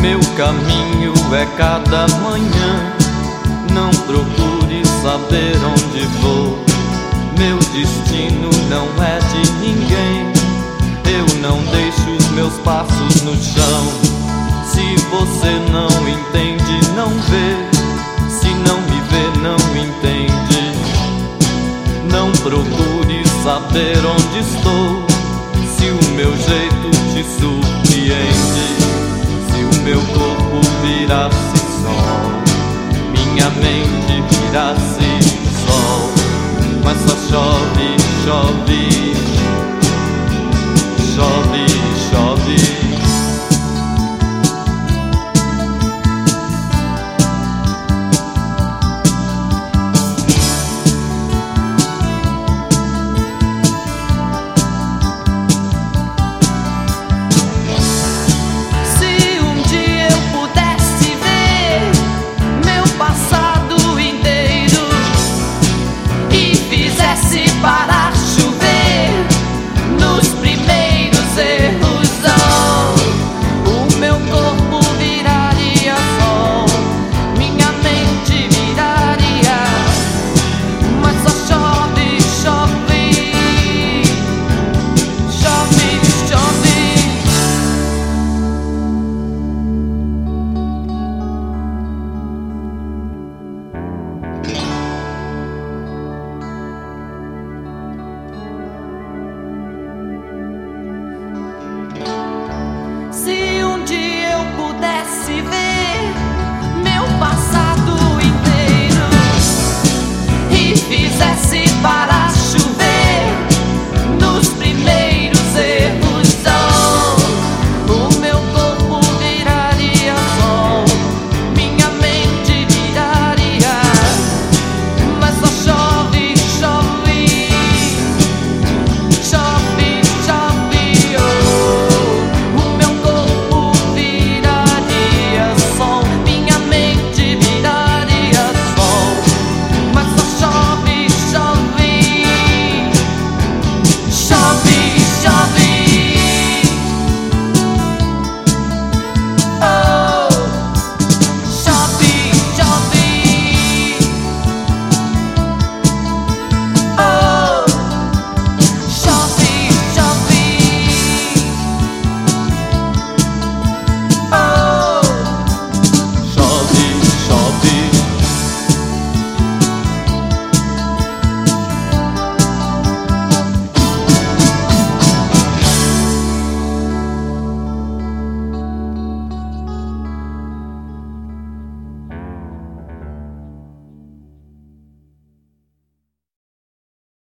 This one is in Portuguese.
Meu caminho é cada manhã. Não procure saber onde vou. Meu destino não é de ninguém. Eu não deixo os meus passos no chão. Se você não entende, não vê. Se não me vê, não entende. Não procure saber onde estou. Se o meu jeito te surpreende. Se o meu corpo virasse sol, minha mente virasse sol. Mas só chove, chove, chove.